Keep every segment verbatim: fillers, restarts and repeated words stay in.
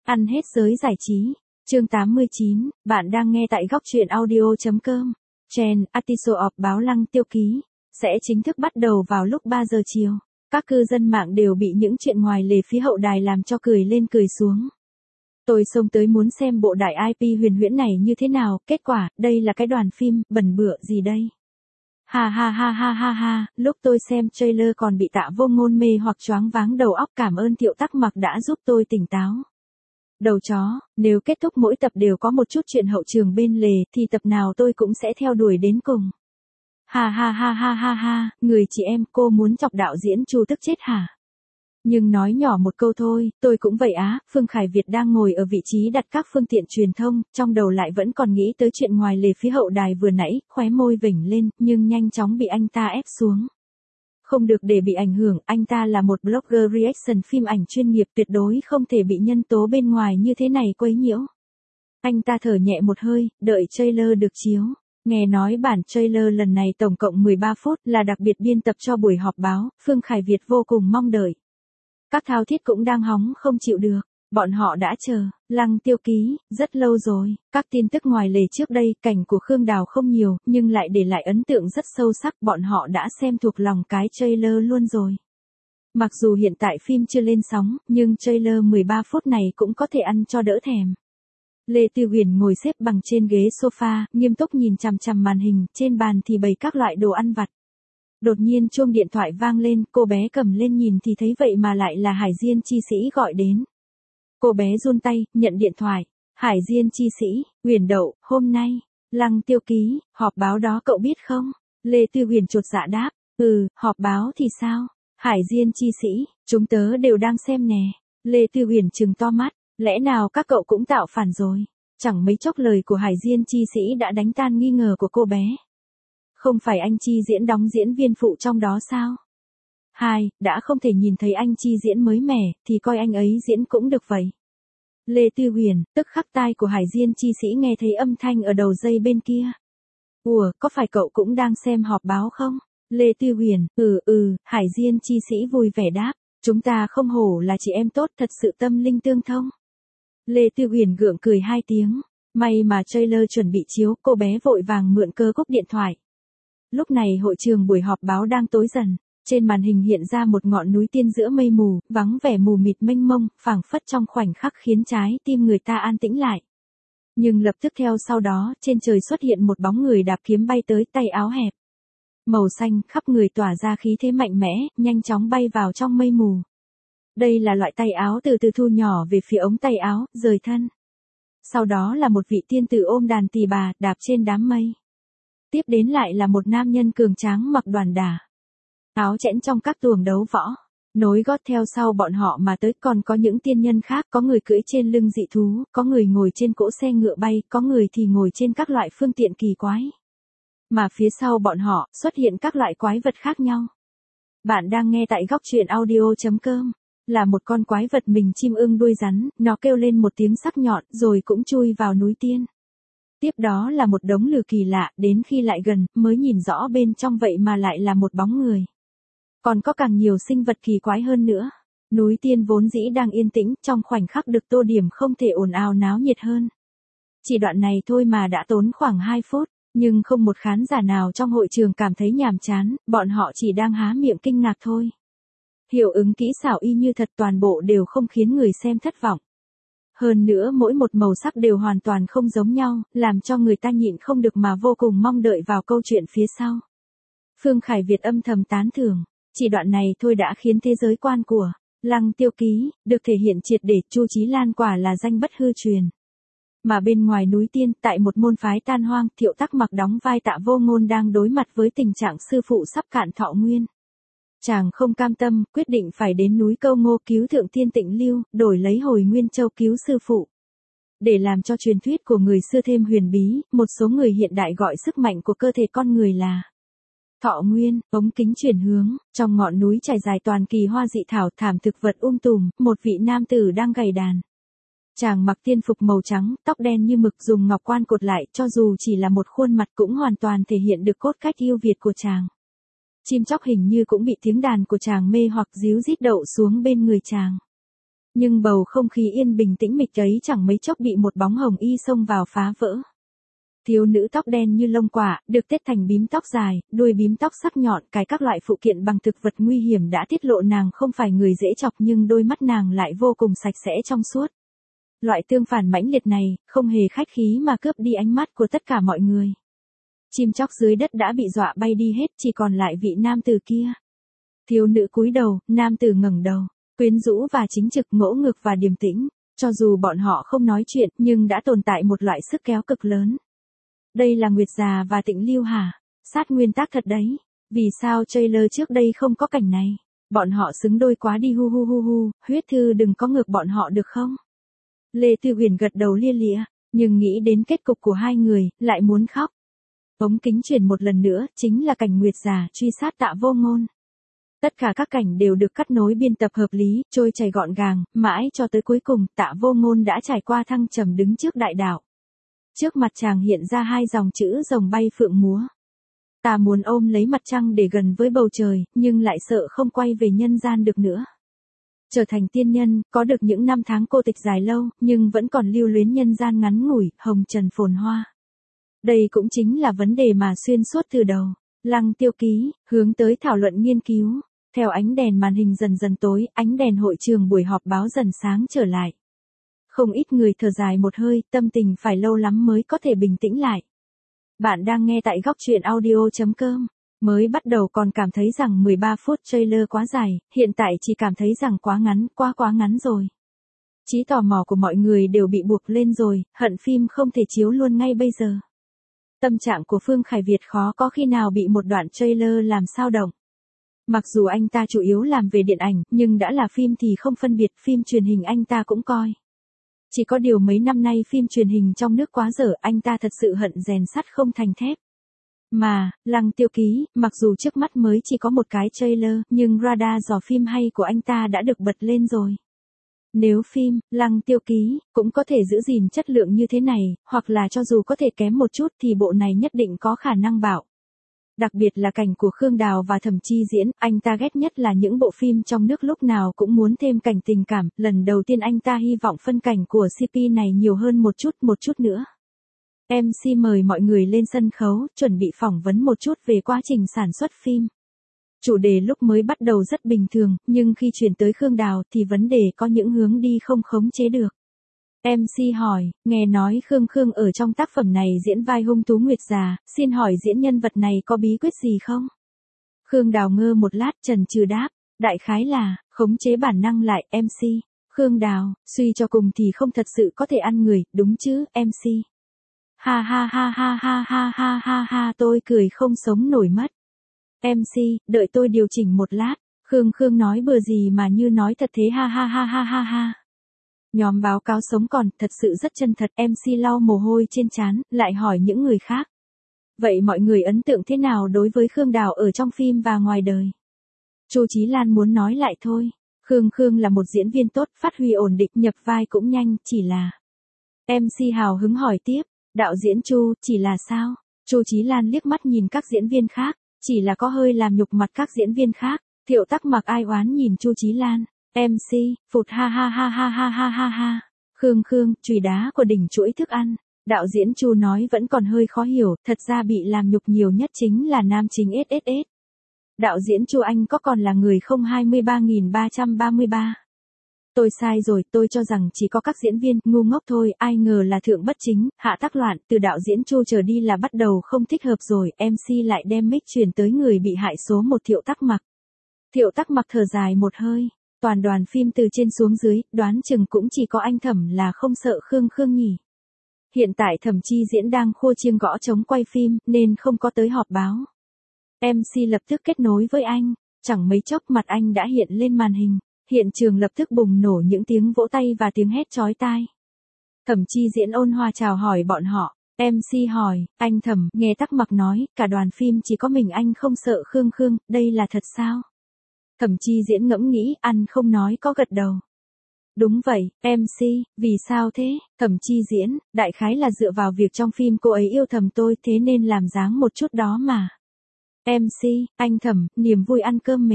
Ăn hết giới giải trí. Chương tám mươi chín, bạn đang nghe tại góc truyện audio.com. Trend Artiso of báo Lăng Tiêu Ký sẽ chính thức bắt đầu vào lúc ba giờ chiều. Các cư dân mạng đều bị những chuyện ngoài lề phía hậu đài làm cho cười lên cười xuống. Tôi xông tới muốn xem bộ đại i pê huyền huyễn này như thế nào, kết quả, đây là cái đoàn phim, bẩn bựa gì đây? Ha ha ha ha ha ha, lúc tôi xem trailer còn bị Tạ Vô Ngôn mê hoặc choáng váng đầu óc, cảm ơn Thiệu Tắc Mặc đã giúp tôi tỉnh táo. Đầu chó, nếu kết thúc mỗi tập đều có một chút chuyện hậu trường bên lề thì tập nào tôi cũng sẽ theo đuổi đến cùng. Ha ha ha ha ha ha, người chị em, cô muốn chọc đạo diễn Chu tức chết hả? Nhưng nói nhỏ một câu thôi, tôi cũng vậy á. Phương Khải Việt đang ngồi ở vị trí đặt các phương tiện truyền thông, trong đầu lại vẫn còn nghĩ tới chuyện ngoài lề phía hậu đài vừa nãy, khóe môi vểnh lên, nhưng nhanh chóng bị anh ta ép xuống. Không được để bị ảnh hưởng, anh ta là một blogger reaction phim ảnh chuyên nghiệp, tuyệt đối không thể bị nhân tố bên ngoài như thế này quấy nhiễu. Anh ta thở nhẹ một hơi, đợi trailer được chiếu. Nghe nói bản trailer lần này tổng cộng mười ba phút, là đặc biệt biên tập cho buổi họp báo, Phương Khải Việt vô cùng mong đợi. Các thao thiết cũng đang hóng không chịu được, bọn họ đã chờ, Lăng Tiêu Ký, rất lâu rồi. Các tin tức ngoài lề trước đây, cảnh của Khương Đào không nhiều, nhưng lại để lại ấn tượng rất sâu sắc, bọn họ đã xem thuộc lòng cái trailer luôn rồi. Mặc dù hiện tại phim chưa lên sóng, nhưng trailer mười ba phút này cũng có thể ăn cho đỡ thèm. Lê Tư Huyền ngồi xếp bằng trên ghế sofa, nghiêm túc nhìn chằm chằm màn hình, trên bàn thì bày các loại đồ ăn vặt. Đột nhiên chuông điện thoại vang lên, cô bé cầm lên nhìn thì thấy vậy mà lại là Hải Diên Chi Sĩ gọi đến. Cô bé run tay, nhận điện thoại. Hải Diên Chi Sĩ, Huyền Đậu, hôm nay, Lăng Tiêu Ký, họp báo đó cậu biết không? Lê Tư Huyền chột dạ đáp, ừ, họp báo thì sao? Hải Diên Chi Sĩ, chúng tớ đều đang xem nè. Lê Tư Huyền trừng to mắt, lẽ nào các cậu cũng tạo phản rồi? Chẳng mấy chốc lời của Hải Diên Chi Sĩ đã đánh tan nghi ngờ của cô bé. Không phải anh Chi Diễn đóng diễn viên phụ trong đó sao? Hai, đã không thể nhìn thấy anh Chi Diễn mới mẻ, thì coi anh ấy diễn cũng được vậy. Lê Tư Huyền, tức khắc tai của Hải Diên Chi Sĩ nghe thấy âm thanh ở đầu dây bên kia. Ủa, có phải cậu cũng đang xem họp báo không? Lê Tư Huyền, ừ ừ, Hải Diên Chi Sĩ vui vẻ đáp, chúng ta không hổ là chị em tốt, thật sự tâm linh tương thông. Lê Tư Huyền gượng cười hai tiếng, may mà trailer chuẩn bị chiếu, cô bé vội vàng mượn cơ cúp điện thoại. Lúc này hội trường buổi họp báo đang tối dần, trên màn hình hiện ra một ngọn núi tiên giữa mây mù, vắng vẻ mù mịt mênh mông, phảng phất trong khoảnh khắc khiến trái tim người ta an tĩnh lại. Nhưng lập tức theo sau đó, trên trời xuất hiện một bóng người đạp kiếm bay tới, tay áo hẹp. Màu xanh, khắp người tỏa ra khí thế mạnh mẽ, nhanh chóng bay vào trong mây mù. Đây là loại tay áo từ từ thu nhỏ về phía ống tay áo, rời thân. Sau đó là một vị tiên tử ôm đàn tỳ bà, đạp trên đám mây. Tiếp đến lại là một nam nhân cường tráng mặc đoàn đả. Áo chẽn trong các tuồng đấu võ. Nối gót theo sau bọn họ mà tới, còn có những tiên nhân khác, có người cưỡi trên lưng dị thú, có người ngồi trên cỗ xe ngựa bay, có người thì ngồi trên các loại phương tiện kỳ quái. Mà phía sau bọn họ, xuất hiện các loại quái vật khác nhau. Bạn đang nghe tại góc truyện audio.com. Là một con quái vật mình chim ưng đuôi rắn, nó kêu lên một tiếng sắc nhọn, rồi cũng chui vào núi tiên. Tiếp đó là một đống lửa kỳ lạ, đến khi lại gần, mới nhìn rõ bên trong vậy mà lại là một bóng người. Còn có càng nhiều sinh vật kỳ quái hơn nữa. Núi tiên vốn dĩ đang yên tĩnh, trong khoảnh khắc được tô điểm không thể ồn ào náo nhiệt hơn. Chỉ đoạn này thôi mà đã tốn khoảng hai phút, nhưng không một khán giả nào trong hội trường cảm thấy nhàm chán, bọn họ chỉ đang há miệng kinh ngạc thôi. Hiệu ứng kỹ xảo y như thật, toàn bộ đều không khiến người xem thất vọng. Hơn nữa mỗi một màu sắc đều hoàn toàn không giống nhau, làm cho người ta nhịn không được mà vô cùng mong đợi vào câu chuyện phía sau. Phương Khải Việt âm thầm tán thưởng, chỉ đoạn này thôi đã khiến thế giới quan của Lăng Tiêu Ký được thể hiện triệt để. Chu Chí Lan quả là danh bất hư truyền. Mà bên ngoài núi tiên, tại một môn phái tan hoang, Thiệu Tắc Mặc đóng vai Tạ Vô Ngôn đang đối mặt với tình trạng sư phụ sắp cạn thọ nguyên. Chàng không cam tâm, quyết định phải đến núi Câu Ngô cứu Thượng Thiên Tịnh Lưu, đổi lấy Hồi Nguyên Châu cứu sư phụ. Để làm cho truyền thuyết của người xưa thêm huyền bí, một số người hiện đại gọi sức mạnh của cơ thể con người là thọ nguyên. Ống kính chuyển hướng, trong ngọn núi trải dài toàn kỳ hoa dị thảo, thảm thực vật um tùm, một vị nam tử đang gảy đàn. Chàng mặc tiên phục màu trắng, tóc đen như mực, dùng ngọc quan cột lại, cho dù chỉ là một khuôn mặt cũng hoàn toàn thể hiện được cốt cách yêu Việt của chàng. Chim chóc hình như cũng bị tiếng đàn của chàng mê hoặc, ríu rít đậu xuống bên người chàng. Nhưng bầu không khí yên bình tĩnh mịch ấy chẳng mấy chốc bị một bóng hồng y xông vào phá vỡ. Thiếu nữ tóc đen như lông quả, được tết thành bím tóc dài, đuôi bím tóc sắc nhọn, cài các loại phụ kiện bằng thực vật nguy hiểm đã tiết lộ nàng không phải người dễ chọc, nhưng đôi mắt nàng lại vô cùng sạch sẽ trong suốt. Loại tương phản mãnh liệt này, không hề khách khí mà cướp đi ánh mắt của tất cả mọi người. Chim chóc dưới đất đã bị dọa bay đi hết, chỉ còn lại vị nam tử kia. Thiếu nữ cúi đầu, nam tử ngẩng đầu, quyến rũ và chính trực, ngỗ ngược và điềm tĩnh. Cho dù bọn họ không nói chuyện, nhưng đã tồn tại một loại sức kéo cực lớn. Đây là Nguyệt Già và Tịnh Lưu hả? Sát nguyên tác thật đấy. Vì sao trailer trước đây không có cảnh này? Bọn họ xứng đôi quá đi, hu hu hu hu, huyết thư đừng có ngược bọn họ được không? Lê Tư Huyền gật đầu lia lịa, nhưng nghĩ đến kết cục của hai người, lại muốn khóc. Ống kính chuyển một lần nữa, chính là cảnh Nguyệt Già truy sát Tạ Vô Ngôn. Tất cả các cảnh đều được cắt nối biên tập hợp lý, trôi chảy gọn gàng, mãi cho tới cuối cùng, Tạ Vô Ngôn đã trải qua thăng trầm đứng trước đại đạo. Trước mặt chàng hiện ra hai dòng chữ rồng bay phượng múa. Ta muốn ôm lấy mặt trăng để gần với bầu trời, nhưng lại sợ không quay về nhân gian được nữa. Trở thành tiên nhân, có được những năm tháng cô tịch dài lâu, nhưng vẫn còn lưu luyến nhân gian ngắn ngủi, hồng trần phồn hoa. Đây cũng chính là vấn đề mà xuyên suốt từ đầu. Lăng Tiêu Ký, hướng tới thảo luận nghiên cứu. Theo ánh đèn màn hình dần dần tối, ánh đèn hội trường buổi họp báo dần sáng trở lại. Không ít người thở dài một hơi, tâm tình phải lâu lắm mới có thể bình tĩnh lại. Bạn đang nghe tại góc truyện audio chấm com. Mới bắt đầu còn cảm thấy rằng mười ba phút trailer quá dài, hiện tại chỉ cảm thấy rằng quá ngắn, quá quá ngắn rồi. Trí tò mò của mọi người đều bị buộc lên rồi, hận phim không thể chiếu luôn ngay bây giờ. Tâm trạng của Phương Khải Việt khó có khi nào bị một đoạn trailer làm sao động. Mặc dù anh ta chủ yếu làm về điện ảnh, nhưng đã là phim thì không phân biệt, phim truyền hình anh ta cũng coi. Chỉ có điều mấy năm nay phim truyền hình trong nước quá dở, anh ta thật sự hận rèn sắt không thành thép. Mà, Lăng Tiêu Ký, mặc dù trước mắt mới chỉ có một cái trailer, nhưng radar dò phim hay của anh ta đã được bật lên rồi. Nếu phim, Lăng Tiêu Ký, cũng có thể giữ gìn chất lượng như thế này, hoặc là cho dù có thể kém một chút thì bộ này nhất định có khả năng bạo. Đặc biệt là cảnh của Khương Đào và Thẩm Chi diễn, anh ta ghét nhất là những bộ phim trong nước lúc nào cũng muốn thêm cảnh tình cảm, lần đầu tiên anh ta hy vọng phân cảnh của xê pê này nhiều hơn một chút một chút nữa. em xê mời mọi người lên sân khấu, chuẩn bị phỏng vấn một chút về quá trình sản xuất phim. Chủ đề lúc mới bắt đầu rất bình thường, nhưng khi chuyển tới Khương Đào thì vấn đề có những hướng đi không khống chế được. em xê hỏi, nghe nói Khương Khương ở trong tác phẩm này diễn vai hung thú Nguyệt Già, xin hỏi diễn nhân vật này có bí quyết gì không? Khương Đào ngơ một lát chần chừ đáp, đại khái là, khống chế bản năng lại, em xê. Khương Đào, suy cho cùng thì không thật sự có thể ăn người, đúng chứ, em xê. Ha ha ha ha ha ha ha ha ha, tôi cười không sống nổi mất. em xê, đợi tôi điều chỉnh một lát, Khương Khương nói bừa gì mà như nói thật thế, ha ha ha ha ha ha. Nhóm báo cáo sống còn, thật sự rất chân thật, em xê lau mồ hôi trên trán, lại hỏi những người khác. Vậy mọi người ấn tượng thế nào đối với Khương Đào ở trong phim và ngoài đời? Chu Chí Lan muốn nói lại thôi. Khương Khương là một diễn viên tốt, phát huy ổn định, nhập vai cũng nhanh, chỉ là... em xê hào hứng hỏi tiếp, đạo diễn Chu, chỉ là sao? Chu Chí Lan liếc mắt nhìn các diễn viên khác, chỉ là có hơi làm nhục mặt các diễn viên khác. Thiệu Tắc Mặc ai oán nhìn Chu Chí Lan. em xê, phụt ha ha ha ha ha ha ha ha. Khương Khương, chùy đá của đỉnh chuỗi thức ăn. Đạo diễn Chu nói vẫn còn hơi khó hiểu, thật ra bị làm nhục nhiều nhất chính là nam chính ét ét ét. Đạo diễn Chu anh có còn là người không hai mươi ba nghìn ba trăm ba mươi ba. Tôi sai rồi, tôi cho rằng chỉ có các diễn viên ngu ngốc thôi, ai ngờ là thượng bất chính, hạ tác loạn, từ đạo diễn Chu trở đi là bắt đầu không thích hợp rồi, em xê lại đem mic truyền tới người bị hại số một Thiệu Tắc Mặc. Thiệu Tắc Mặc thở dài một hơi. Toàn đoàn phim từ trên xuống dưới, đoán chừng cũng chỉ có anh Thẩm là không sợ Khương Khương nhỉ. Hiện tại Thẩm Chi diễn đang khua chiêng gõ trống quay phim, nên không có tới họp báo. em xê lập tức kết nối với anh, chẳng mấy chốc mặt anh đã hiện lên màn hình. Hiện trường lập tức bùng nổ những tiếng vỗ tay và tiếng hét chói tai. Thẩm Chi diễn ôn hòa chào hỏi bọn họ. em xê hỏi, anh Thẩm, nghe Tắc Mặc nói, cả đoàn phim chỉ có mình anh không sợ Khương Khương, đây là thật sao? Thẩm Chi diễn ngẫm nghĩ, ăn không nói có gật đầu. Đúng vậy, em xê, vì sao thế? Thẩm Chi diễn, đại khái là dựa vào việc trong phim cô ấy yêu thầm tôi thế nên làm dáng một chút đó mà. em xê, anh Thẩm, niềm vui ăn cơm mềm.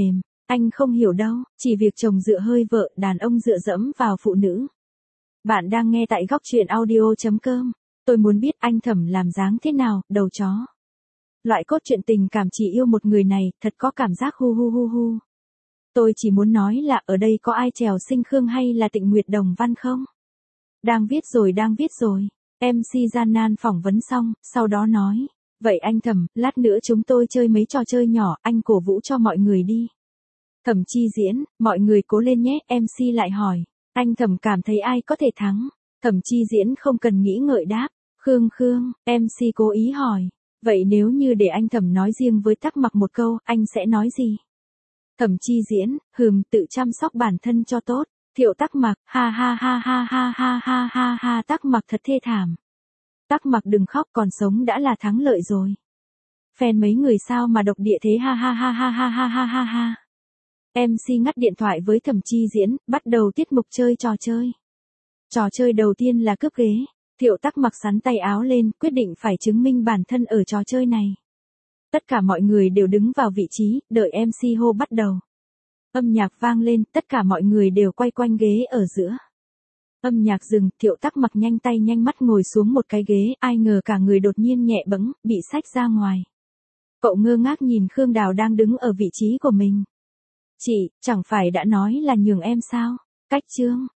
Anh không hiểu đâu, chỉ việc chồng dựa hơi vợ, đàn ông dựa dẫm vào phụ nữ. Bạn đang nghe tại góc chuyện audio chấm com. Tôi muốn biết anh Thẩm làm dáng thế nào, đầu chó. Loại cốt truyện tình cảm chỉ yêu một người này, thật có cảm giác hu hu hu hu. Tôi chỉ muốn nói là ở đây có ai trèo Sinh Khương hay là Tịnh Nguyệt Đồng Văn không? Đang viết rồi đang viết rồi. em xê gian nan phỏng vấn xong, sau đó nói. Vậy anh Thẩm, lát nữa chúng tôi chơi mấy trò chơi nhỏ, anh cổ vũ cho mọi người đi. Thẩm Chi Diễn, mọi người cố lên nhé, em xê lại hỏi. Anh Thẩm cảm thấy ai có thể thắng? Thẩm Chi Diễn không cần nghĩ ngợi đáp. Khương Khương, em xê cố ý hỏi. Vậy nếu như để anh Thẩm nói riêng với Tắc Mặc một câu, anh sẽ nói gì? Thẩm Chi Diễn, hừm, tự chăm sóc bản thân cho tốt. Thiệu Tắc Mặc, ha ha ha ha ha ha ha ha ha, Tắc Mặc thật thê thảm. Tắc Mặc đừng khóc, còn sống đã là thắng lợi rồi. Fan mấy người sao mà độc địa thế, ha ha ha ha ha ha ha ha ha. em xê ngắt điện thoại với Thẩm Chi Diễn, bắt đầu tiết mục chơi trò chơi. Trò chơi đầu tiên là cướp ghế. Thiệu Tắc Mặc xắn tay áo lên, quyết định phải chứng minh bản thân ở trò chơi này. Tất cả mọi người đều đứng vào vị trí, đợi em xê hô bắt đầu. Âm nhạc vang lên, tất cả mọi người đều quay quanh ghế ở giữa. Âm nhạc dừng, Thiệu Tắc Mặc nhanh tay nhanh mắt ngồi xuống một cái ghế, ai ngờ cả người đột nhiên nhẹ bẫng, bị xách ra ngoài. Cậu ngơ ngác nhìn Khương Đào đang đứng ở vị trí của mình. Chị, chẳng phải đã nói là nhường em sao? Cách chương,